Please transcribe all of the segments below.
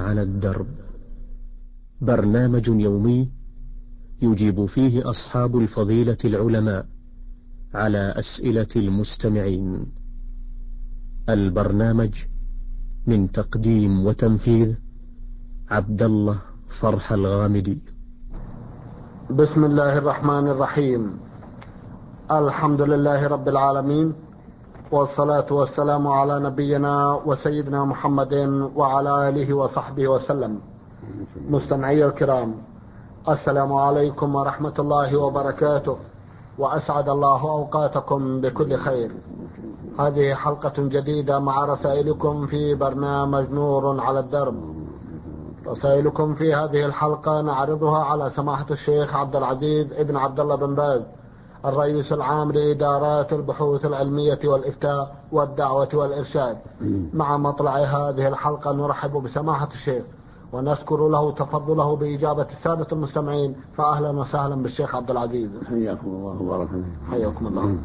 على الدرب، برنامج يومي يجيب فيه أصحاب الفضيلة العلماء على أسئلة المستمعين. البرنامج من تقديم وتنفيذ عبد الله فرح الغامدي. بسم الله الرحمن الرحيم. الحمد لله رب العالمين، والصلاة والسلام على نبينا وسيدنا محمد وعلى آله وصحبه وسلم. مستمعي الكرام، السلام عليكم ورحمة الله وبركاته، وأسعد الله أوقاتكم بكل خير. هذه حلقة جديدة مع رسائلكم في برنامج نور على الدرب. رسائلكم في هذه الحلقة نعرضها على سماحة الشيخ عبد العزيز ابن عبد الله بن باز، الرئيس العام لإدارات البحوث العلمية والإفتاء والدعوة والإرشاد. مع مطلع هذه الحلقة نرحب بسماحة الشيخ ونذكر له تفضله بإجابة السادة المستمعين، فأهلا وسهلا بالشيخ عبد العزيز. حياكم الله وبارك فيكم. حياكم الله.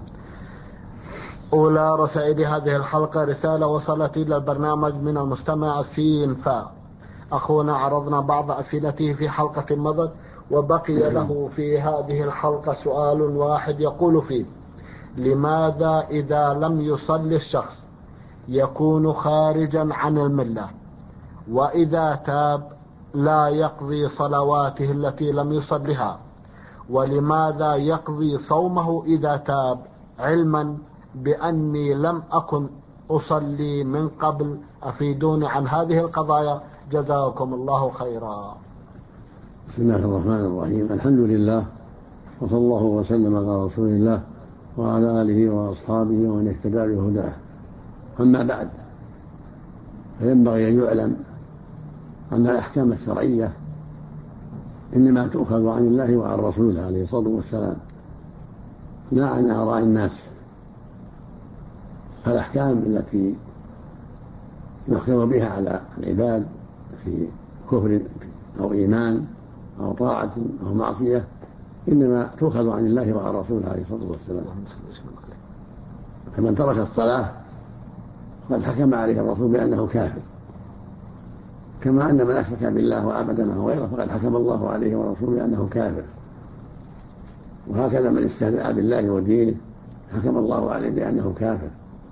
أولى رسائل هذه الحلقة رسالة وصلت إلى البرنامج من المستمع سين فا. أخونا عرضنا بعض أسئلته في حلقة مضت، وبقي له في هذه الحلقة سؤال واحد يقول فيه: لماذا إذا لم يصلي الشخص يكون خارجا عن الملة، وإذا تاب لا يقضي صلواته التي لم يصلها؟ ولماذا يقضي صومه إذا تاب، علما بأني لم أكن أصلي من قبل؟ أفيدوني عن هذه القضايا، جزاكم الله خيرا. بسم الله الرحمن الرحيم. الحمد لله، وصلى الله وسلم على رسول الله وعلى آله وأصحابه ومن اهتدى بهداه. أما بعد، فينبغي أن يعلم أن الأحكام الشرعية إنما تؤخذ عن الله وعن رسوله عليه الصلاة والسلام، لا عن آراء الناس. فالأحكام التي يحكم بها على العباد في كفر أو إيمان أو طاعة أو معصية إنما تؤخذ عن الله وعن رسوله عليه الصلاة والسلام. فمن ترك الصلاة قد حكم عليه الرسول بأنه كافر، كما أن من أشرك بالله وعبد معه غيره فقد حكم الله عليه ورسوله بأنه كافر. وهكذا من استهزأ بالله ودينه حكم الله عليه بأنه كافر.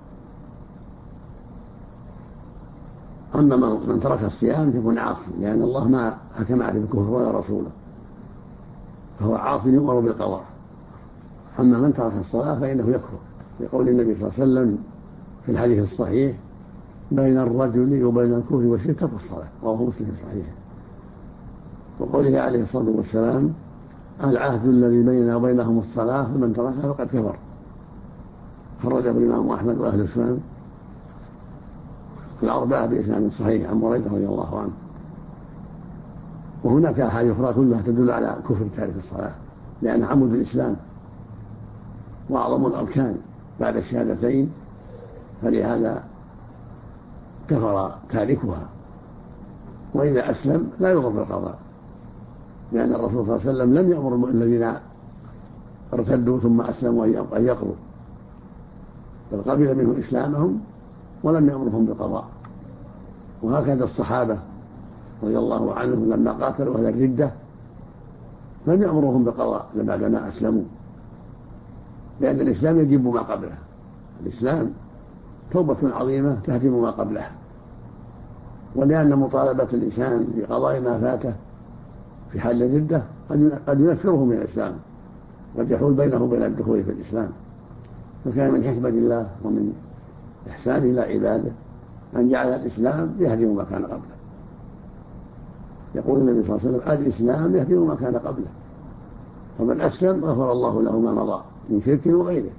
أما من ترك الصيام فيكون عاصي، لأن الله ما حكم عليه بالكفر ولا رسوله، فهو عاصي يؤمر بالقضاء. أما من ترك الصلاة فإنه يكفر، لقول النبي صلى الله عليه وسلم في الحديث الصحيح: بين الرجل وبين الكفر والشرك ترك الصلاة، رواه مسلم في صحيحه. وقوله عليه الصلاة والسلام: العهد الذي بيننا وبينهم الصلاة فمن تركها فقد كفر. خرجه الإمام أحمد وأهل السنن الأربعة بإسناد صحيح عن بريدة رضي الله عنه. وهناك أحاديث أخرى كلها تدل على كفر تارك الصلاة، لأن عمود الإسلام وأعظم الأركان بعد الشهادتين، فلهذا كفر تاركها. وإذا أسلم لا يؤمر بالقضاء، لأن الرسول صلى الله عليه وسلم لم يأمر الذين ارتدوا ثم أسلموا أن يقضوا، بل قبل منهم إسلامهم ولم يأمرهم بالقضاء. وهكذا الصحابة رضي الله عنهم لما قاتلوا أهل الردة لم يأمرهم بالقضاء بعدما أسلموا، لأن الإسلام يجب ما قبله. الإسلام توبة عظيمة تهدم ما قبله، ولأن مطالبة الإنسان بقضاء ما فاته في حال الردة قد ينفره من الإسلام، قد يحول بينه وبين الدخول في الإسلام. فكان من حكمة الله ومن إحسانه إلى عباده أن جعل الإسلام يهدم ما كان قبله. يقول النبي صلى الله عليه وسلم: الإسلام يهدم ما كان قبله، فمن أسلم غفر الله له ما مضى من شرك وغيره.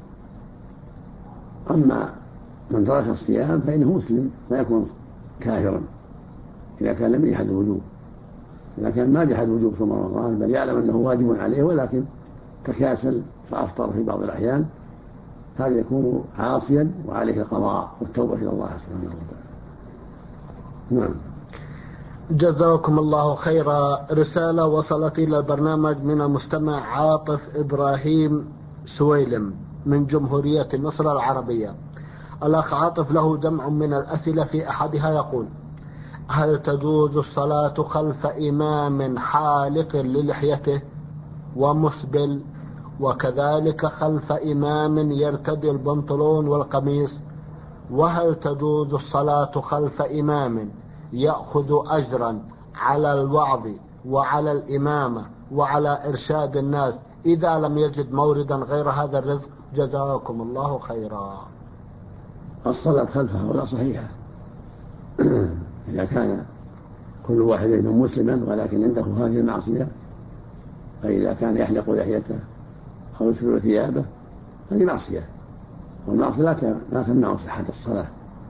أما من ترك الصيام فإنه مسلم فيكون كافرا إذا كان لم يجحد الوجوب. إذا كان ما جحد وجوب صوم رمضان بل يعلم أنه واجب عليه ولكن تكاسل فأفطر في بعض الأحيان، هذا يكون عاصيا وعليه القضاء والتوبة إلى الله سبحانه وتعالى. نعم. جزاكم الله خيرا. رسالة وصلت إلى البرنامج من المستمع عاطف إبراهيم سويلم من جمهورية مصر العربية. الأخ عاطف له جمع من الأسئلة، في أحدها يقول: هل تجوز الصلاة خلف إمام حالق للحيته ومسبل، وكذلك خلف إمام يرتدي البنطلون والقميص؟ وهل تجوز الصلاة خلف إمام يأخذ أجرا على الوعظ وعلى الإمامة وعلى إرشاد الناس إذا لم يجد موردا غير هذا الرزق؟ جزاكم الله خيرا. الصلاة خلفها ولا صحيحة إذا كان كل واحد منهم مسلما ولكن عنده هذه المعصية، فإذا كان يحلق لحيته أو يسبل ثيابه هذه معصية، والمعصية لا تمنع صحة الصلاة.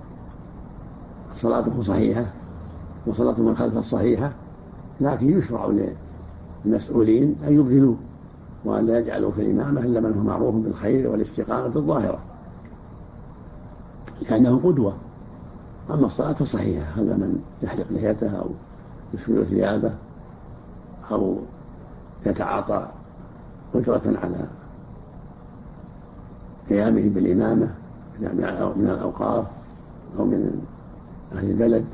صلاته صحيحة وصلاة من خلفه صحيحة، لكن يشرع للمسؤولين أن يبذلوا وأن لا يجعلوا في الإمامة إلا من هو معروف بالخير والاستقامة الظاهرة لأنه قدوة. أما الصلاة فصحيحة، هذا من يحلق لحيته أو يسبل ثيابه أو يتعاطى أجرة على قيامه بالإمامة من الأوقاف أو من أهل البلد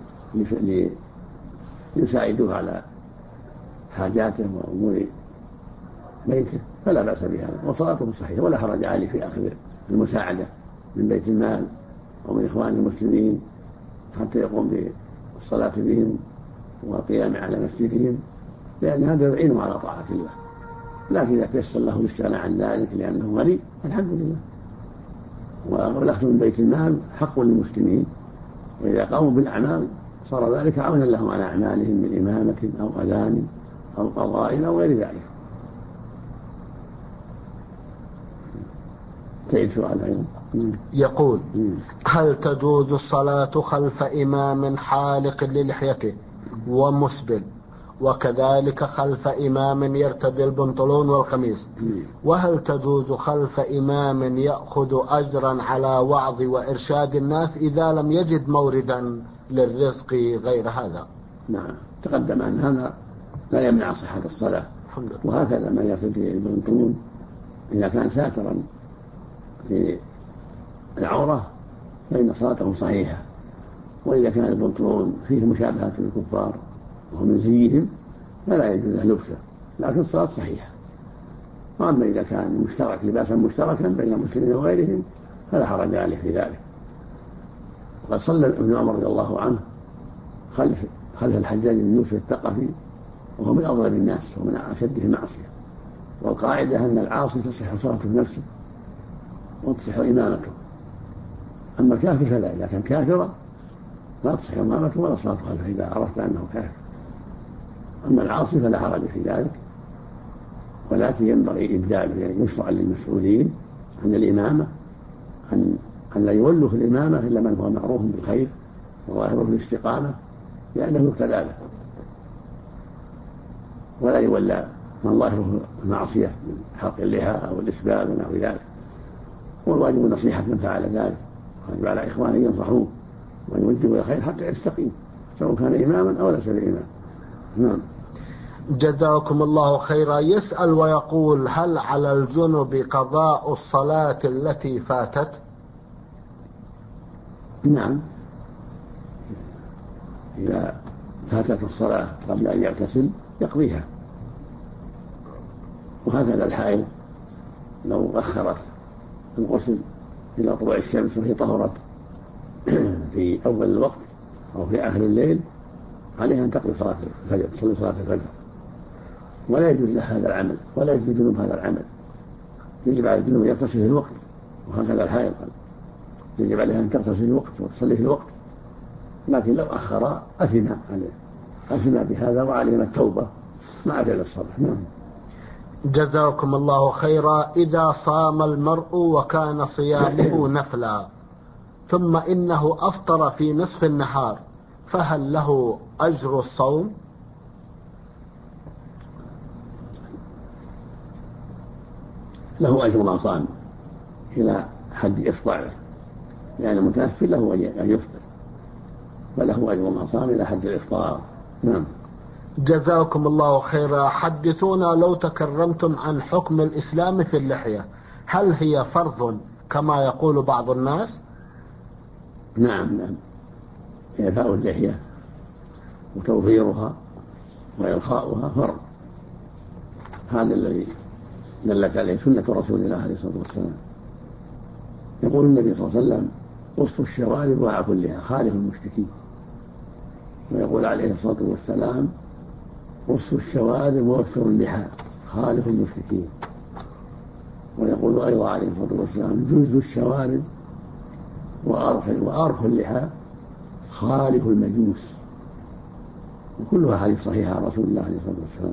ليساعدوه على حاجاته وأمور بيته فلا بأس بها، وصلاته صحيحة ولا حرج عليه في أخذ المساعدة من بيت المال أو من إخوان المسلمين حتى يقوم بالصلاة بهم والقيام على مسجدهم، لأن هذا يعينه على طاعة الله. لكن إذا تيسر له الاستغناء عن ذلك لأنه غني الحمد لله. والأخذ من بيت المال حق للمسلمين، وإذا قاموا بالأعمال صار ذلك عونا لهم على أعمالهم من إمامة أو أذان أو قضاء أو غير ذلك. تعيد سؤال أيضا. يقول: هل تجوز الصلاة خلف إمام حالق للحيته ومسبل، وكذلك خلف إمام يرتدي البنطلون والقميص؟ وهل تجوز خلف إمام يأخذ أجرا على وعظ وإرشاد الناس إذا لم يجد موردا للرزق غير هذا؟ نعم، تقدم أن هذا لا يمنع صحة الصلاة، وهكذا من يرتدي البنطلون إذا كان ساترا في العورة فإن صلاته صحيحة، وإذا كان البنطلون فيه مشابهة للكفار وهو من زيهم فلا يجوز له لبسه، لكن الصلاة صحيحة. وأما إذا كان مشترك لباسا مشتركا بين المسلمين وغيرهم فلا حرج عليه في ذلك. وقد صلى ابن عمر رضي الله عنه خلف الحجاج بن يوسف الثقفي وهو من أظلم الناس ومن أشده معصية، والقاعدة أن العاصي تصح صلاته بنفسه وتصح إمامته، أما الكافر فلا، إذا كان كافرا لا تصح إمامته ولا صلاته خلفه إذا عرفت أنه كافر. أما العاصي فلا حرج في ذلك، ولكن ينبغي إبداله، يعني يشرع للمسؤولين عن الإمامة أن لا يولوا في الإمامة إلا من هو معروف بالخير وظاهره بالاستقامة لأنه يقتدى له، ولا يولى من ظاهره المعصية من حلق اللحى أو الإسبال ونحو ذلك. والواجب نصيحة من فعل ذلك، واجب على إخوانه ينصحوه ويوجهوا إلى الخير حتى يستقيم سواء كان إماما أو ليس بإمام. نعم. جزاكم الله خيرا. يسأل ويقول: هل على الجنب قضاء الصلاة التي فاتت؟ نعم، إذا فاتت الصلاة قبل أن يغتسل يقضيها، وهكذا الحائض لو أخرت الغسل إلى طلوع الشمس وهي طهرت في أول الوقت أو في آخر الليل عليها أن تقضي صلاة الفجر، تصلي صلاة الفجر، ولا يجوز لها هذا العمل ولا يجوز للجنوب هذا العمل. يجب على الجنوب أن يغتسل في الوقت، وهكذا الحائض يجب عليها أن تغتسل في الوقت وتصلي في الوقت، لكن لو أخر أثم بهذا وعلينا التوبة مع فعل الصلاة. نعم. جزاكم الله خيرا. إذا صام المرء وكان صيامه نفلا ثم إنه أفطر في نصف النهار فهل له أجر الصوم؟ له أجر ما صام إلى حد إفطاره، لأن المتنفل له أن يفطر، فله أجر ما صام إلى حد الإفطار. نعم. جزاكم الله خيرا. حدثونا لو تكرمتم عن حكم الإسلام في اللحية، هل هي فرض كما يقول بعض الناس؟ نعم، إعفاء اللحية وتوفيرها وإرخاؤها فرض. هذا الذي دلت عليه سنة رسول الله عليه الصلاة والسلام. يقول النبي صلى الله عليه وسلم: قصوا الشوارب وأعفوا اللحى خالف المشركين. ويقول عليه الصلاة والسلام: قصوا الشوارب ووفروا اللحى خالف المشركين. ويقول أيضا عليه الصلاة والسلام: جزوا الشوارب وأرخوا اللحى خالف المجوس. وكلها حديث صحيحة عن رسول الله عليه الصلاة والسلام.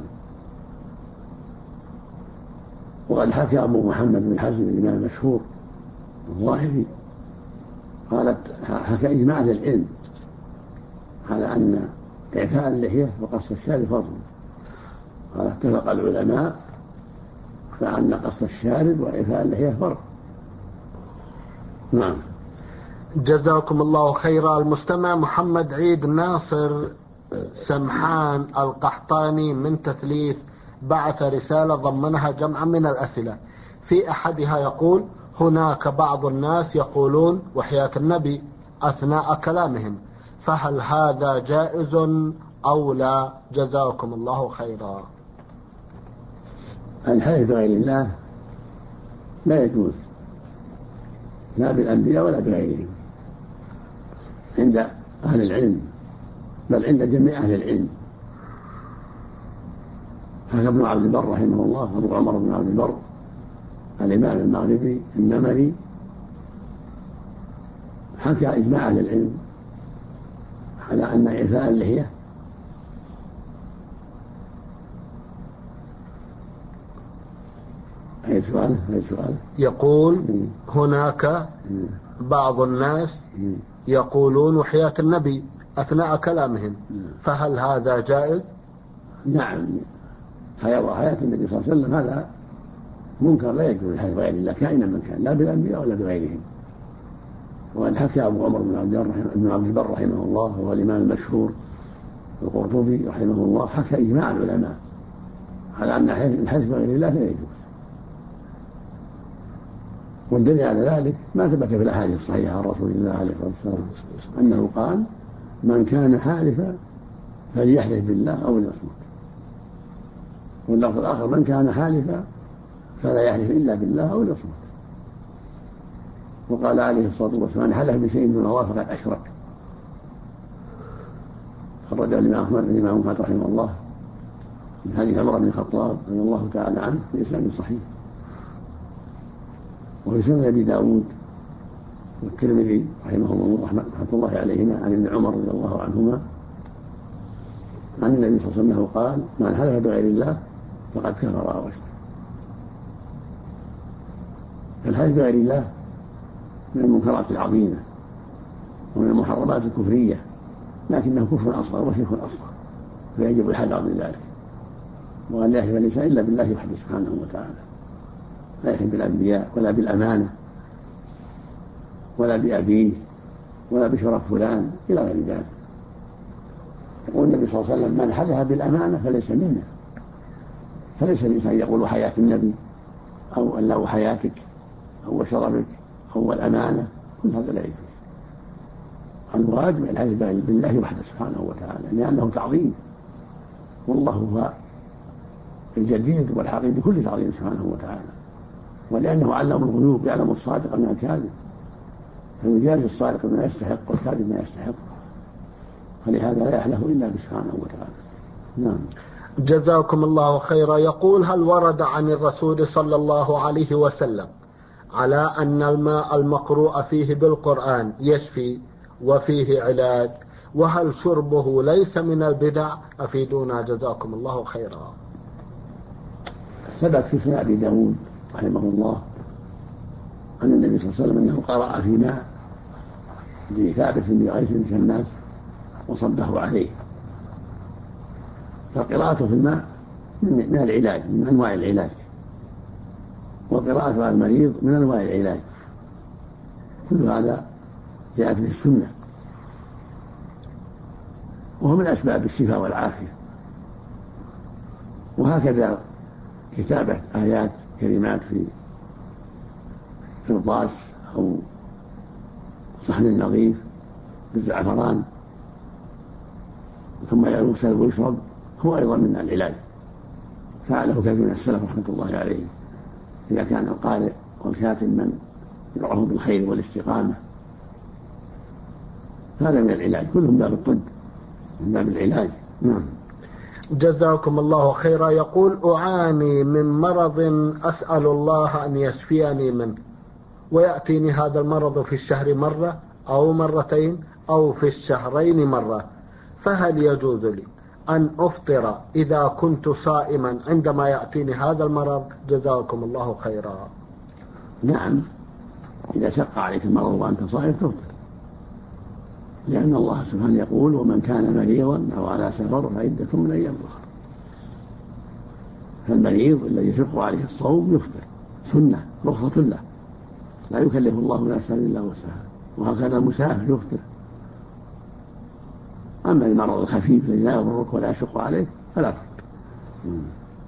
وقد حكى أبو محمد بن حزم الإمام المشهور الظاهري حكى إجماع أهل العلم على أن إعفاء اللحية وقص الشارب فرض. قال: اتفق العلماء على أن قص الشارب وإعفاء اللحية فرض. نعم. جزاكم الله خيرا. المستمع محمد عيد ناصر سمحان القحطاني من تثليث بعث رسالة ضمنها جمعا من الأسئلة. في أحدها يقول: هناك بعض الناس يقولون وحياة النبي أثناء كلامهم، فهل هذا جائز أو لا؟ جزاكم الله خيرا. الحلف بغير الله لا يجوز، لا بالأنبياء ولا بغيرهم، عند أهل العلم، بل عند جميع أهل العلم. حكى ابن عبد البر رحمه الله، أبو عمر بن عبد البر الإمام المغربي النمري، حكى إجماع أهل العلم على أن إعفاء اللحية أي سؤال يقول: هناك بعض الناس يقولون وحياة النبي أثناء كلامهم، فهل هذا جائز؟ نعم، حياة النبي صلى الله عليه وسلم هذا منكر لا يجوز الحلف بغير الله كائنا من كان، لا بالأنبياء ولا بغيرهم. وقد حكى أبو عمر بن عبد البر رحمه الله، وهو الإمام المشهور القرطبي رحمه الله، حكى إجماع العلماء على أن الحلف بغير الله لا يجوز. والدليل على ذلك ما ثبت في الأحاديث الصحيحة عن رسول الله عليه الصلاة والسلام أنه قال: من كان حالفا فليحلف بالله أو ليصمت. واللفظ الآخر: من كان حالفا فلا يحلف إلا بالله أو ليصمت. وقال عليه الصلاة والسلام: من حلف بشيء دون الله فقد أشرك. خرج الإمام أحمد رحمه الله من حديث عمر بن الخطاب رضي الله تعالى عنه بإسناد صحيح. وفي سنن أبي داود والترمذي رحمه الله رحمة الله عليهما عن ابن عمر رضي الله عنهما عن النبي صلى الله عليه وسلم قال: من حلف بغير الله فقد كفر أو أشرك. فالحلف بغير الله من المنكرات العظيمة ومن المحرمات الكفرية، لكنه كفر أصغر وشرك أصغر، فيجب الحذر من ذلك. وأن لا يحلف الإنسان إلا بالله وحده سبحانه وتعالى، لا يحلف بالأنبياء ولا بالأمانة ولا بأبيه ولا بشرف فلان إلى غير ذلك. يقول النبي صلى الله عليه وسلم: من حلف بالأمانة فليس منا. فليس الإنسان يقول حياة النبي أو أن له حياتك أو شرفك أو الأمانة، كل هذا لا يجوز. الواجب الحلف بالله وحده سبحانه وتعالى، لأنه تعظيم، والله هو الجدير والحقيقي بكل تعظيم سبحانه وتعالى، ولأنه علم الغيوب يعلم الصادق من الكاذب، فيجازي الصادق ما يستحق والكاذب ما يستحق، فلهذا لا يحلف إلا سبحانه وتعالى. نعم. جزاكم الله خيرا. يقول: هل ورد عن الرسول صلى الله عليه وسلم على أن الماء المقروء فيه بالقرآن يشفي وفيه علاج، وهل شربه ليس من البدع؟ أفيدونا جزاكم الله خيرا. ثبت في سنن أبي داود رحمه الله أن النبي صلى الله عليه وسلم أنه قرأ في ماء لثابت بن قيس بن شماس وصبه عليه. فقراءته في الماء من العلاج، من أنواع العلاج، وقراءته على المريض من أنواع العلاج، كل هذا جاءت به السنة، وهو من أسباب الشفاء والعافية. وهكذا كتابة آيات كلمات في قرطاس أو صحن نظيف بالزعفران ثم يغسل ويشرب هو أيضا من العلاج، فعله كثير من السلف رحمة الله عليهم. إذا كان القارئ والكاتب من يدعوه بالخير والاستقامة هذا من العلاج، كلهم باب الطب من باب العلاج. نعم. جزاكم الله خيرا. يقول: أعاني من مرض أسأل الله أن يشفيني منه، ويأتيني هذا المرض في الشهر مرة أو مرتين أو في الشهرين مرة، فهل يجوز لي أن أفطر إذا كنت صائما عندما يأتيني هذا المرض؟ جزاكم الله خيرا. نعم، إذا شق عليك المرض وأنت صائم تفطر، لأن الله سبحانه يقول: ومن كان مريضا أو على سفر فعدة من أيام أخرى. فالمريض الذي يشق عليه الصوم يفطر، سنة رخصة له، لا يكلف الله نفسا إلا وسعها. وهكذا المسافر يفطر. أما المرض الخفيف الذي لا يضرك ولا يشق عليك فلا تفطر.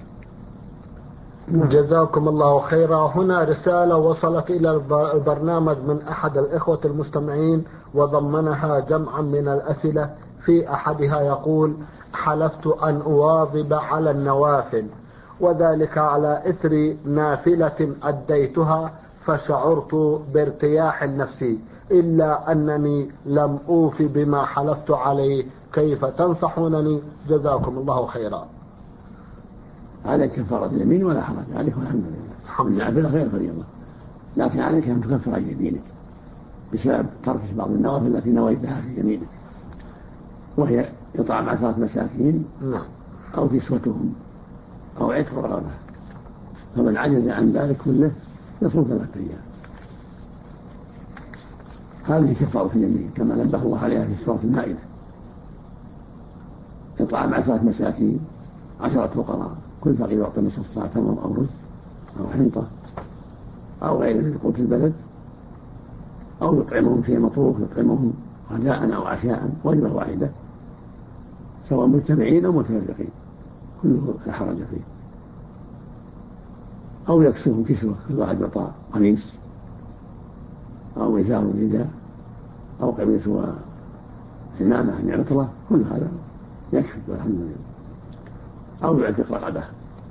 جزاكم الله خيرا. هنا رسالة وصلت إلى البرنامج من أحد الإخوة المستمعين وضمنها جمعا من الأسئلة. في أحدها يقول: حلفت أن أواظب على النوافل، وذلك على إثر نافلة أديتها، فشعرت بارتياح نفسي، إلا أنني لم أوف بما حلفت عليه، كيف تنصحونني؟ جزاكم الله خيرا. عليك كفارة اليمين ولا حرج عليك، والحمد لله. النافلة غير فريضة، لكن عليك أن تكفر عن يمينك بسبب ترك بعض النوافل التي نويتها في يمينك، وهي إطعام 10 مساكين أو كسوتهم أو عتق رقبة. فمن عجز عن ذلك كله يصوم 3 أيام. هذه كفارة اليمين كما نبه الله عليها في سورة المائدة: إطعام 10 مساكين 10 فقراء، كل فقير يعطى نصف صاع تمر أو رز أو حنطة أو غيره من قوت البلد، أو يطعمهم في مطروح، يطعمهم غداء أو عشاء، وجبة واحدة سواء مجتمعين أو متفرقين، كله لا حرج فيه. أو يكسوهم كسوة، كل واحد يعطى قميص أو إزار رداء أو قميص وعمامة عطلة، كل هذا يكفي والحمد لله. أو يعتق رقبة.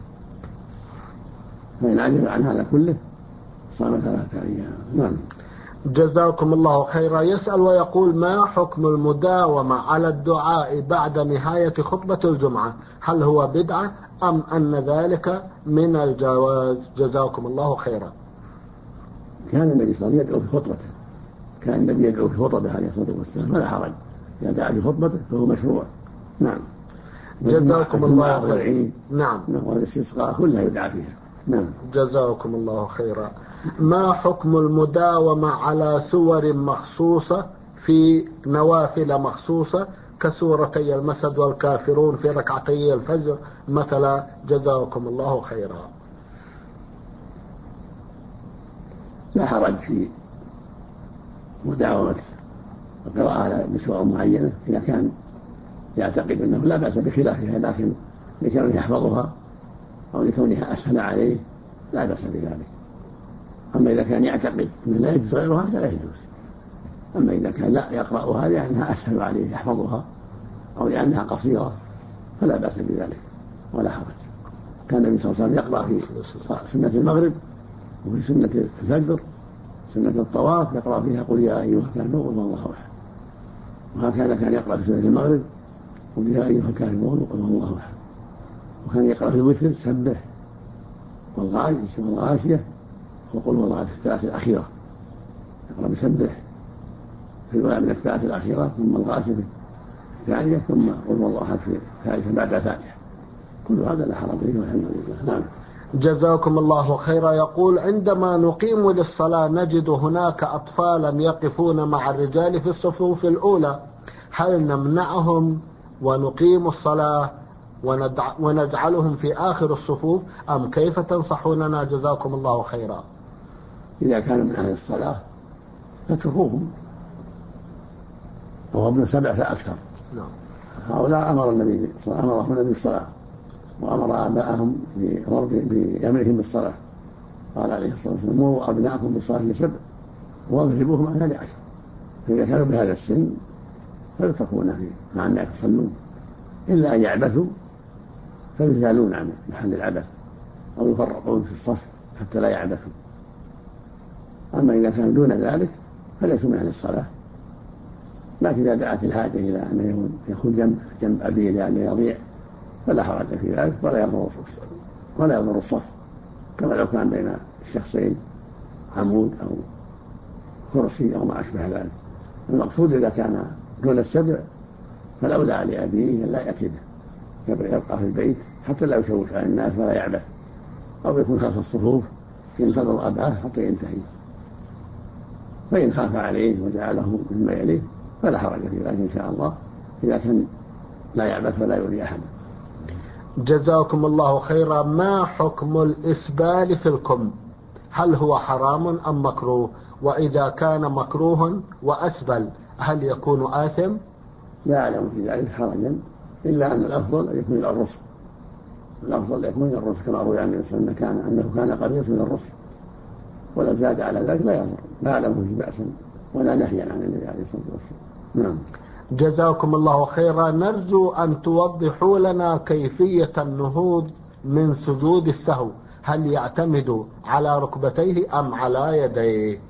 فإن عجز عن هذا كله صام 3 أيام. نعم. جزاكم الله خيرا. يسأل ويقول: ما حكم المداومة على الدعاء بعد نهاية خطبة الجمعة؟ هل هو بدعة أم أن ذلك من الجواز؟ جزاكم الله خيرا. كان النبي صلى الله عليه وسلم يدعو في خطبته، كان النبي يدعو في خطبه عليه الصلاة والسلام، فلا حرج إذا دعا في خطبته فهو مشروع. نعم. جزاكم الله خيرا. نعم. والاستسقاء كلها يدعى فيها. نعم. جزاكم الله خيرا. ما حكم المداومة على سور مخصوصة في نوافل مخصوصة كسورتي المسد والكافرون في ركعتي الفجر مثلا؟ جزاكم الله خيرا. لا حرج في مداومة القراءة بسور معينة إذا كان يعتقد أنه لا بأس بخلافها، لكن لكونه يحفظها أو لكونها أسهل عليه لا بأس بذلك. أما إذا كان يعتقد أنه لا يجوز غيرها فلا يجوز. أما إذا كان لا يقرأها لأنها أسهل عليه يحفظها أو لأنها قصيرة فلا بأس بذلك ولا حرج. كان النبي صلى الله عليه وسلم يقرأ في سنة المغرب وفي سنة الفجر، سنة الطواف يقرأ فيها: قل يا أيها الكافرون قل هو الله أحد. وهكذا كان يقرأ في سنة المغرب: قل يا أيها الكافرون قل هو الله أحد. وكان يقرأ في الوتر: سبح والغاشية وقل هو الله في الثلاث الأخيرة. يقرأ بسبح في الأولى من الثلاث الأخيرة، ثم الغاشية في الثانية، ثم قل هو الله أحد في الثالثة بعد الفاتحة. كل هذا لا حرج فيه والحمد لله. نعم. جزاكم الله خيرا. يقول: عندما نقيم للصلاة نجد هناك أطفالا يقفون مع الرجال في الصفوف الأولى، هل نمنعهم ونقيم الصلاة ونجعلهم في آخر الصفوف أم كيف تنصحوننا؟ جزاكم الله خيرا. إذا كانوا من أهل الصلاة فاتركوهم، وهو ابن 7 فأكثر. نعم. هؤلاء أمرهم النبي بالصلاة، وأمر آباءهم بأمرهم بالصلاة. قال عليه الصلاة والسلام: مروا أبناءكم بالصلاة ل7 واضربوهم على 10. فإذا كانوا بهذا السن فيتركونه مع الناس يصلون، إلا أن يعبثوا فيزالون عن محل العبث أو يفرقون في الصف حتى لا يعبثوا. أما إذا كانوا دون ذلك فليسوا من أهل الصلاة، لكن إذا دعت الحاجة إلى أن يكون جنب أبيه لأن يضيع فلا حرج في ذلك ولا يضر الصف، كما لو كان بين الشخصين عمود أو كرسي أو ما أشبه ذلك. المقصود إذا كان دون السبع فالأولى لأبيه لا يأتي به، يبقى في البيت حتى لا يشوش على الناس ولا يعبث، أو يكون خلف الصفوف ينتظر أباه حتى ينتهي. فإن خاف عليه وجعله مما يليه فلا حرج في ذلك إن شاء الله، إذا كان لا يعبث ولا يؤذي أحدا. جزاكم الله خيرا. ما حكم الإسبال في الكم؟ هل هو حرام أم مكروه؟ وإذا كان مكروه وأسبل هل يكون آثم؟ لا أعلم في ذلك حرجا، إلا أن الأفضل أن يكون الرسل، الأفضل يكون الرسل كما روي عن النبي صلى الله عليه وسلم أنه كان قميص من الرسل، ولا زاد على ذلك لا يضر، لا أعلم فيه بأسا ولا نهيا عن النبي عليه الصلاة والسلام. نعم. جزاكم الله خيرا. نرجو أن توضحوا لنا كيفية النهوض من سجود السهو، هل يعتمد على ركبتيه أم على يديه؟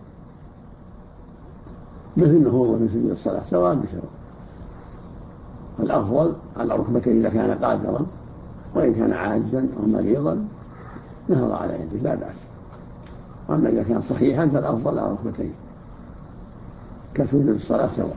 مثل النهوض من سجود الصلاة سواء بسواء، الأفضل على ركبتيه إذا كان قادرا، وإن كان عاجزا أو مريضا نهض على يده لا بأس. أما إذا كان صحيحا فالأفضل على ركبتيه كسجود الصلاة سواء.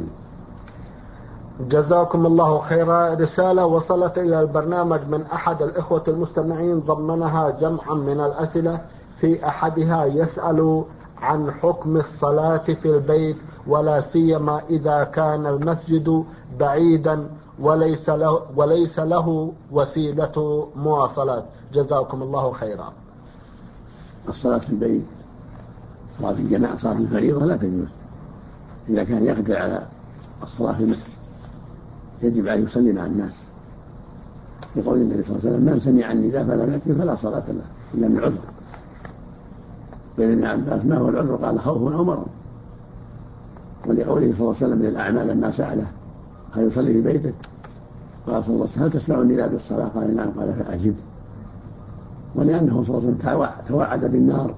جزاكم الله خيرا. رسالة وصلت إلى البرنامج من أحد الإخوة المستمعين ضمنها جمعا من الأسئلة، في أحدها يسأل عن حكم الصلاة في البيت، ولا سيما إذا كان المسجد بعيدا وليس له وسيلة مواصلات. جزاكم الله خيرا. الصلاة في البيت صلاة الجماعة صلاة الفريضة لا تجوز إذا كان يقدر على الصلاة في المسجد، يجب أن يصلي مع الناس، يقول النبي صلى الله عليه وسلم من سمع النداء فلم يأتي فلا صلاة له إلا من عذر. بين ابن عباس ما هو العذر؟ قال خوف أو مرض. ولقوله صلى الله عليه وسلم للأعمال لما سأله هل يصلي في بيتك؟ قال صلى الله عليه وسلم هل تسمع النداء بالصلاة؟ قال نعم. قال فأجب. ولأنه صلى الله عليه وسلم توعد بالنار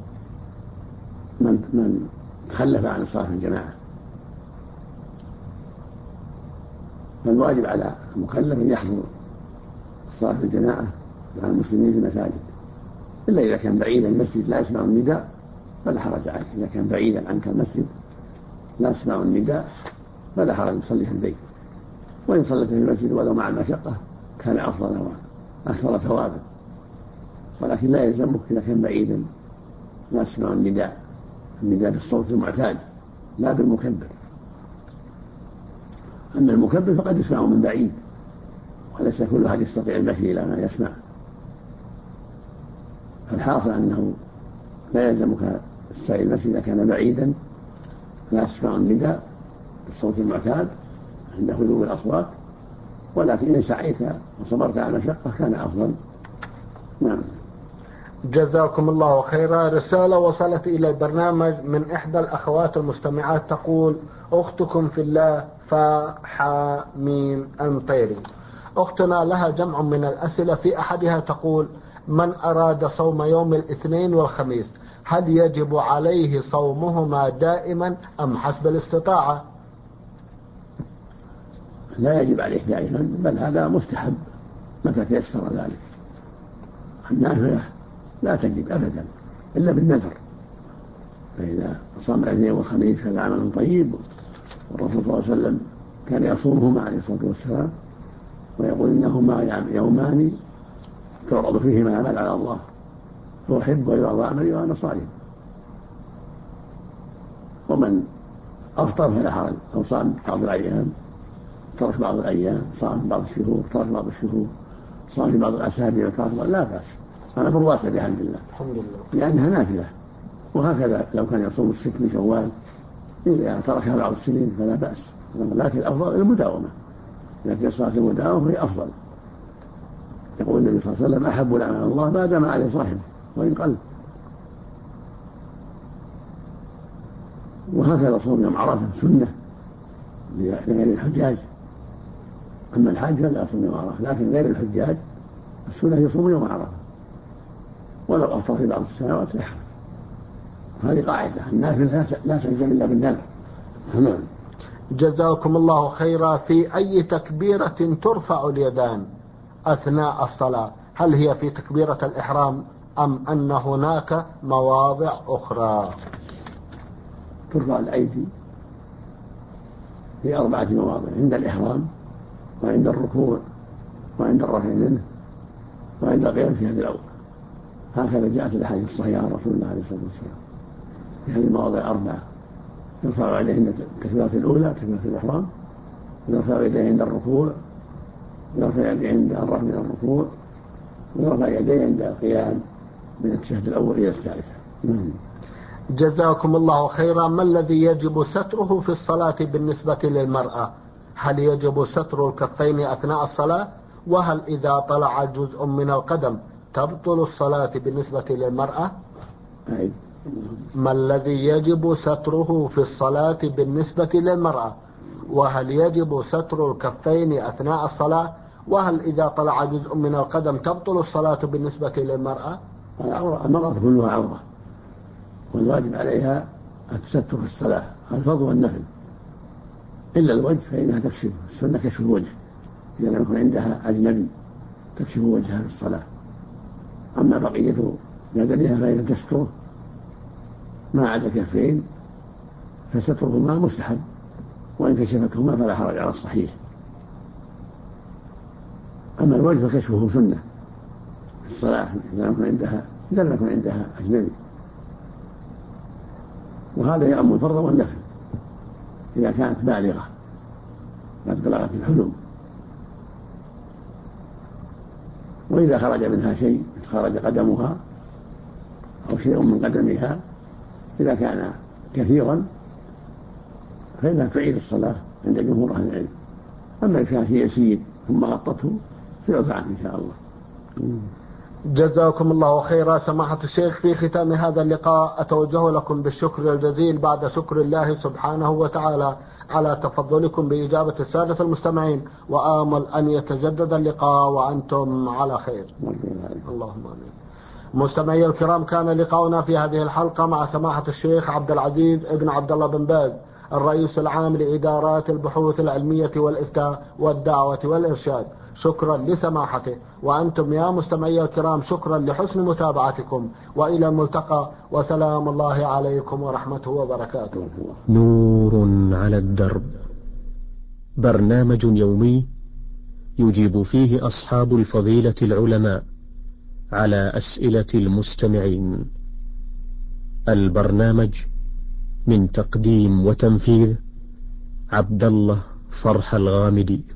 من تخلف عن الصلاة الجماعة، فالواجب على المكلف أن يحضر الصلاة الجماعة مع المسلمين في المساجد، إلا إذا كان بعيدا المسجد لا يسمع النداء فلا حرج عليه. إذا كان بعيدا عنك المسجد لا يسمع النداء فلا حرج يصلي في البيت، وإن صلت في المسجد ولو مع المشقة كان أفضل وأكثر ثوابا، ولكن لا يلزمك إذا كان بعيدا لا يسمع النداء بالصوت المعتاد لا بالمكبر. أما المكبر فقد يسمع من بعيد، وليس كل أحد يستطيع المشي إلى ما يسمع. فالحاصل أنه لا يلزمك السعي المسجد إذا كان بعيدا لا يسمع النداء بالصوت المعتاد عند هدوء الأصوات، ولكن إن سعيت وصبرت على المشقة كان أفضل. نعم. جزاكم الله خيرا. رسالة وصلت إلى البرنامج من إحدى الأخوات المستمعات تقول: أختكم في الله فحاميم أنطيري. أختنا لها جمع من الأسئلة، في أحدها تقول: من أراد صوم يوم الاثنين والخميس هل يجب عليه صومهما دائما أم حسب الاستطاعة؟ لا يجب عليه دائما، بل هذا مستحب متى تيسر ذلك. النافلة لا تجب أبدا إلا بالنذر، فإذا صام الاثنين والخميس هذا عمل طيب، والرسول صلى الله عليه وسلم كان يصومهما عليه الصلاة والسلام ويقول إنهما يومان تعرض فيهما الأعمال على الله فأحب ويرضى عملي وأنا صائم. ومن أفطر فلا حرج، أو صام بعض الأيام ترك بعض الأيام، صام بعض الشهور ترك بعض الشهور، صام في بعض الأسابيع وترك بعض، لا بأس، أنا بالواسع بحمد الله، الحمد لله، لأنها نافلة. وهكذا لو كان يصوم الست من شوال إذا تركها بعض السنين فلا بأس، لكن الأفضل المداومة، إذا تيسرت المداومة هي أفضل. يقول النبي صلى الله عليه وسلم أحب الأعمال الله ما دام عليه صاحبه وإن قل. وهكذا صوم يوم عرفة سنة لغير الحجاج، أما الحاج فلا يصوم يوم عرفة، لكن غير الحجاج السنة يصوم يوم عرفة، ولو أفطر في بعض السنوات يحرم. هذه قاعدة، النافلة لا تلزم إلا بالنذر. نعم. جزاكم الله خيرا. في أي تكبيرة ترفع اليدان أثناء الصلاة؟ هل هي في تكبيرة الإحرام أم أن هناك مواضع أخرى؟ ترفع الأيدي في 4 مواضع: عند الإحرام، وعند الركوع، وعند الرفع منه، وعند القيام في هذه الأول. هكذا جاءت الأحاديث الصحيحة عن رسول الله عليه الصلاة والسلام في هذه المواضع 4: يرفع يديه عند التكبيرة الأولى تكبيرة الإحرام، ويرفع يديه عند الركوع، ويرفع يديه عند الرفع من الركوع، ويرفع يديه عند القيام من التشهد الأول إلى الثالثة. جزاكم الله خيرا. ما الذي يجب ستره في الصلاة بالنسبة للمرأة؟ هل يجب ستر الكفين أثناء الصلاة؟ وهل إذا طلع جزء من القدم تبطل الصلاة بالنسبة للمرأة؟ ما الذي يجب ستره في الصلاة بالنسبة للمرأة؟ وهل يجب ستر الكفين أثناء الصلاة؟ وهل إذا طلع جزء من القدم تبطل الصلاة بالنسبة للمرأة؟ المرأة كلها عورة، والواجب عليها التستر في الصلاة، الفرض والنفل، إلا الوجه فإنها تكشف، السنة كشف الوجه إذا لم يكن عندها أجنبي تكشف وجهها في الصلاة. أما بقية بدنها فإذا تستره ما عدا كفين فسترهما مستحب، وإن كشفتهما فلا حرج على الصحيح. أما الوجه فكشفه سنة في الصلاة إذا لم يكن عندها أجنبي، وهذا يعم الفرض والنفل إذا كانت بالغة قد بلغت الحلم. وإذا خرج منها شيء، خرج قدمها أو شيء من قدمها، إذا كان كثيرا فإنها تعيد الصلاة عند جمهور أهل العلم. أما إذا كان شيء يسير ثم غطته فيعفى عنه إن شاء الله. جزاكم الله خيرا. سماحة الشيخ، في ختام هذا اللقاء أتوجه لكم بالشكر الجزيل بعد شكر الله سبحانه وتعالى على تفضلكم بإجابة السادة المستمعين، وآمل أن يتجدد اللقاء وأنتم على خير. اللهم آمين. مستمعي الكرام، كان لقاؤنا في هذه الحلقة مع سماحة الشيخ عبد العزيز ابن عبد الله بن باز، الرئيس العام لإدارات البحوث العلمية والإفتاء والدعوة والإرشاد. شكرا لسماحته، وأنتم يا مستمعي الكرام شكرا لحسن متابعتكم، وإلى الملتقى، وسلام الله عليكم ورحمته وبركاته. نور على الدرب، برنامج يومي يجيب فيه أصحاب الفضيلة العلماء على أسئلة المستمعين. البرنامج من تقديم وتنفيذ عبد الله فرح الغامدي.